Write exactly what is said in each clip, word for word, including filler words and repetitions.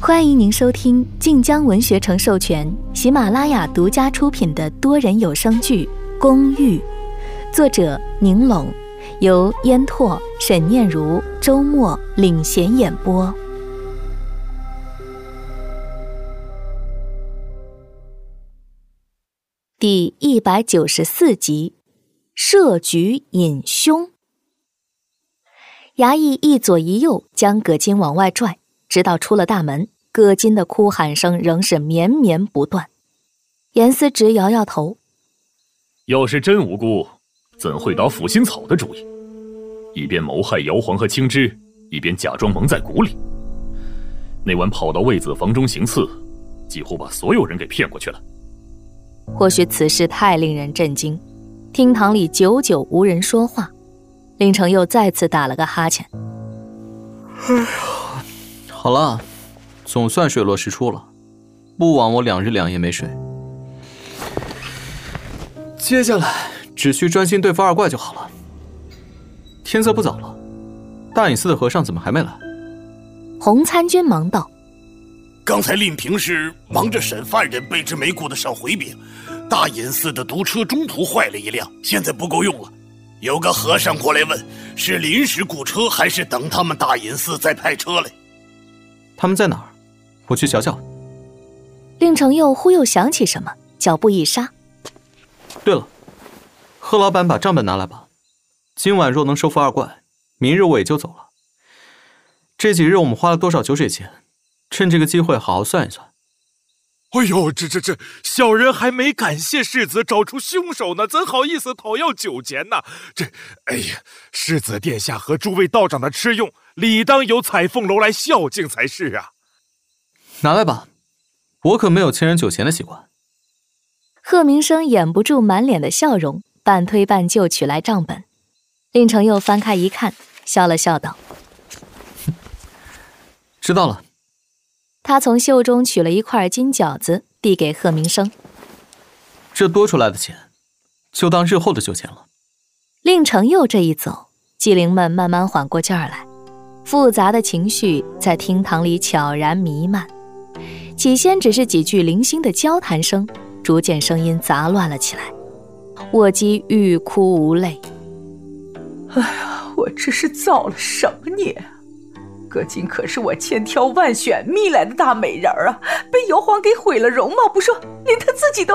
欢迎您收听晋江文学城授权、喜马拉雅独家出品的多人有声剧《公寓》，作者宁拢，由烟拓、沈念如、周末领衔演播。第一百九十四集，设局引凶。衙役一左一右将葛金往外拽，直到出了大门，葛金的哭喊声仍是绵绵不断。严思直摇摇头， 要是真无辜，怎会打抚心草的主意？一边谋害姚皇和青枝，一边假装蒙在鼓里。那晚跑到魏子房中行刺，几乎把所有人给骗过去了。 或许此事太令人震惊，厅堂里久久无人说话。令程又再次打了个哈欠。 哎呀，好了，总算水落石出了，不枉我两日两夜没睡。接下来只需专心对付二怪就好了。天色不早了，大隐寺的和尚怎么还没来？ 洪参军忙道： 刚才令平是忙着审犯人备至没顾得上回禀，大隐寺的毒车中途坏了一辆，现在不够用了。有个和尚过来问，是临时雇车还是等他们大隐寺再派车来？ 他们在哪儿？我去瞧瞧。 令程又忽又想起什么，脚步一刹。 对了，贺老板把账本拿来吧。今晚若能收服二怪，明日我也就走了。这几日我们花了多少酒水钱，趁这个机会好好算一算。 哎呦，这这这，小人还没感谢世子找出凶手呢，怎好意思讨要酒钱呢？这，哎呀，世子殿下和诸位道长的吃用，理当由彩凤楼来孝敬才是啊。 拿来吧，我可没有欠人酒钱的习惯。 贺明生掩不住满脸的笑容，半推半就取来账本。令程又翻开一看，笑了笑道： 知道了。 他从袖中取了一块金饺子，递给贺明生。 这多出来的钱，就当日后的酒钱了。 令程又这一走，妓灵们慢慢缓过劲儿来，复杂的情绪在厅堂里悄然弥漫。起先只是几句零星的交谈声，逐渐声音杂乱了起来。卧姬欲哭无泪。 哎呀，我这是造了什么孽啊！葛金可是我千挑万选觅来的大美人儿啊，被姚皇给毁了容貌不说，连他自己都……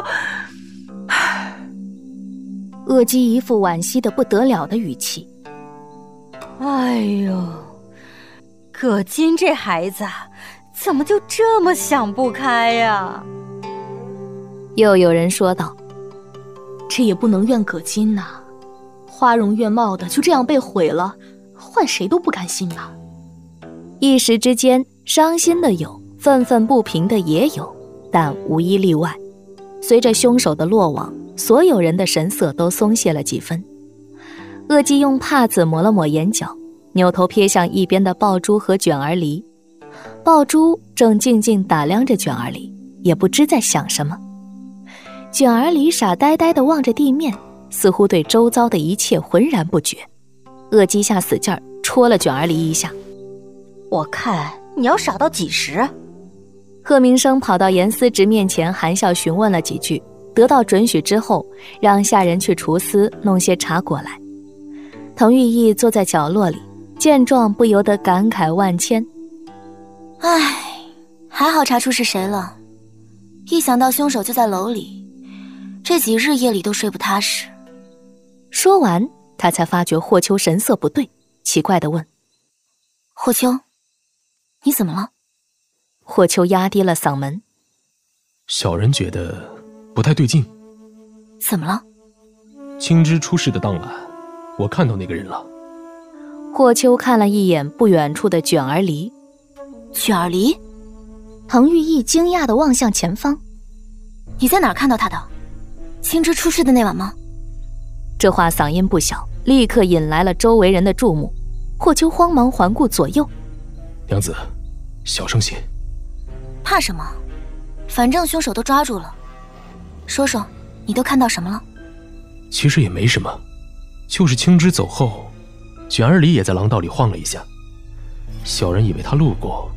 恶姬一副惋惜的不得了的语气。 哎呦，葛金这孩子怎么就这么想不开呀？ 又有人说道： 这也不能怨葛金呐、啊，花容月貌的就这样被毁了，换谁都不甘心吧。 一时之间，伤心的有，愤愤不平的也有，但无一例外。随着凶手的落网，所有人的神色都松懈了几分。恶姬用帕子抹了抹眼角，扭头瞥向一边的爆珠和卷儿离。爆珠正静静打量着卷儿离，也不知在想什么。卷儿离傻呆呆地望着地面，似乎对周遭的一切浑然不觉。恶姬下死劲儿戳了卷儿离一下。 我看你要傻到几时？ 贺明生跑到严思直面前，含笑询问了几句，得到准许之后，让下人去厨司弄些茶果来。滕玉义坐在角落里，见状不由得感慨万千。 唉，还好查出是谁了，一想到凶手就在楼里，这几日夜里都睡不踏实。 说完，他才发觉霍秋神色不对，奇怪地问： 霍秋，你怎么了？ 霍秋压低了嗓门： 小人觉得不太对劲。 怎么了？ 青枝出事的当晚，我看到那个人了。 霍秋看了一眼不远处的卷儿离。 卷儿离？ 滕玉义惊讶地望向前方。 你在哪儿看到他的？青枝出事的那晚吗？ 这话嗓音不小，立刻引来了周围人的注目。霍秋慌忙环顾左右： 娘子，小声些。 怕什么？反正凶手都抓住了。说说，你都看到什么了？ 其实也没什么，就是青枝走后，卷儿里也在廊道里晃了一下。小人以为他路过，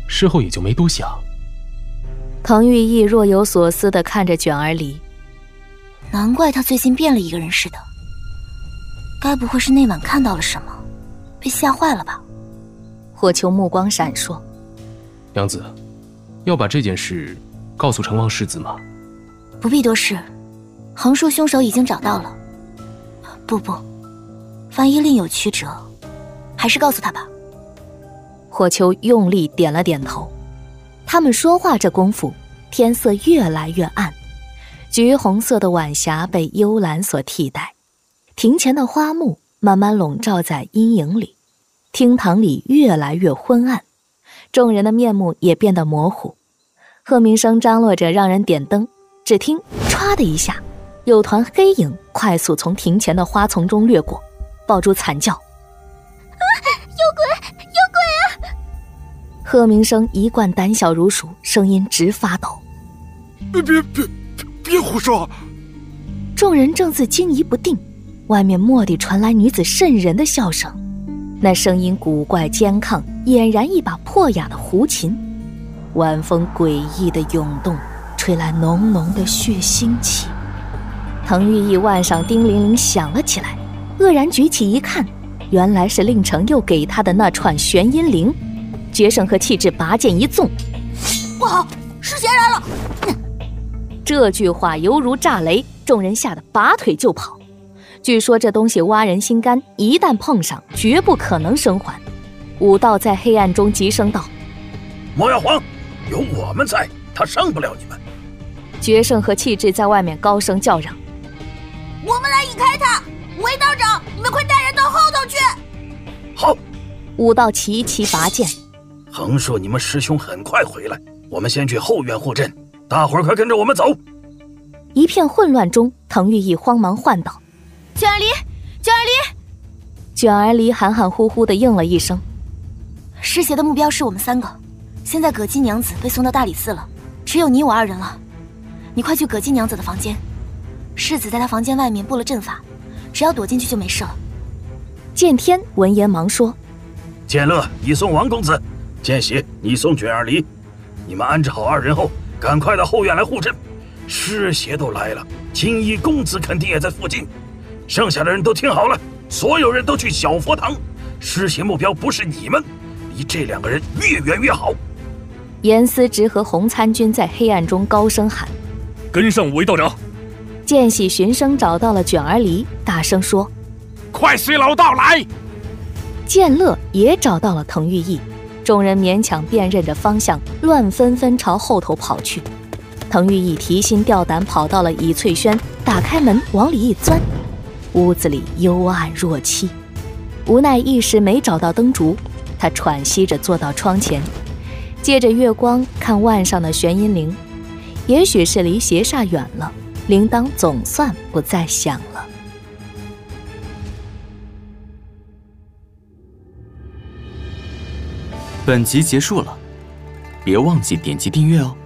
事后也就没多想。 滕玉义若有所思地看着卷儿离， 难怪他最近变了一个人似的，该不会是那晚看到了什么，被吓坏了吧？ 火球目光闪烁， 娘子，要把这件事告诉成王世子吗？ 不必多事，横竖凶手已经找到了。不不，万一另有曲折，还是告诉他吧。 火球用力点了点头。他们说话这功夫，天色越来越暗，橘红色的晚霞被幽蓝所替代，庭前的花木慢慢笼罩在阴影里，厅堂里越来越昏暗，众人的面目也变得模糊。贺明生张罗着让人点灯，只听唰的一下，有团黑影快速从庭前的花丛中掠过，爆出惨叫： 啊，有鬼，有鬼啊！ 贺明生一贯胆小如鼠，声音直发抖。 别别别别胡说！ 众人正自惊疑不定，外面蓦地传来女子瘆人的笑声，那声音古怪尖亢，俨然一把破哑的胡琴。晚风诡异的涌动，吹来浓浓的血腥气。滕玉义腕上叮铃铃响了起来，愕然举起一看，原来是令程又给他的那串玄阴铃。决胜和气质拔剑一纵， 不好，是谁来了？ 这句话犹如炸雷，众人吓得拔腿就跑。据说这东西挖人心肝，一旦碰上，绝不可能生还。武道在黑暗中急声道：“ 莫要慌，有我们在，他伤不了你们。” 决胜和气质在外面高声叫嚷：“ 我们来引开他！韦道长，你们快带人到后头去！” 好。 武道齐齐拔剑。 横竖你们师兄很快回来，我们先去后院护阵，大伙儿快跟着我们走。 一片混乱中，滕玉义慌忙唤道：“ 卷儿离，卷儿离！” 卷儿离含含糊糊地应了一声。 师邪的目标是我们三个，现在葛姬娘子被送到大理寺了，只有你我二人了。你快去葛姬娘子的房间，世子在她房间外面布了阵法，只要躲进去就没事了。 剑天闻言忙说：“ 剑乐，你送王公子。见喜，你送卷儿离，你们安置好二人后，赶快到后院来护阵。师邪都来了，青衣公子肯定也在附近。剩下的人都听好了，所有人都去小佛堂。师邪目标不是你们，离这两个人越远越好。” 严思直和洪参军在黑暗中高声喊：“ 跟上韦道长！” 见喜循声找到了卷儿离，大声说：“ 快随老道来！” 剑乐也找到了滕玉义。众人勉强辨认着方向，乱纷纷朝后头跑去。滕玉义提心吊胆跑到了倚翠轩，打开门往里一钻，屋子里幽暗若漆。无奈一时没找到灯烛，他喘息着坐到窗前，借着月光看腕上的玄阴铃，也许是离邪煞远了，铃铛总算不再响了。 本集结束了，别忘记点击订阅哦。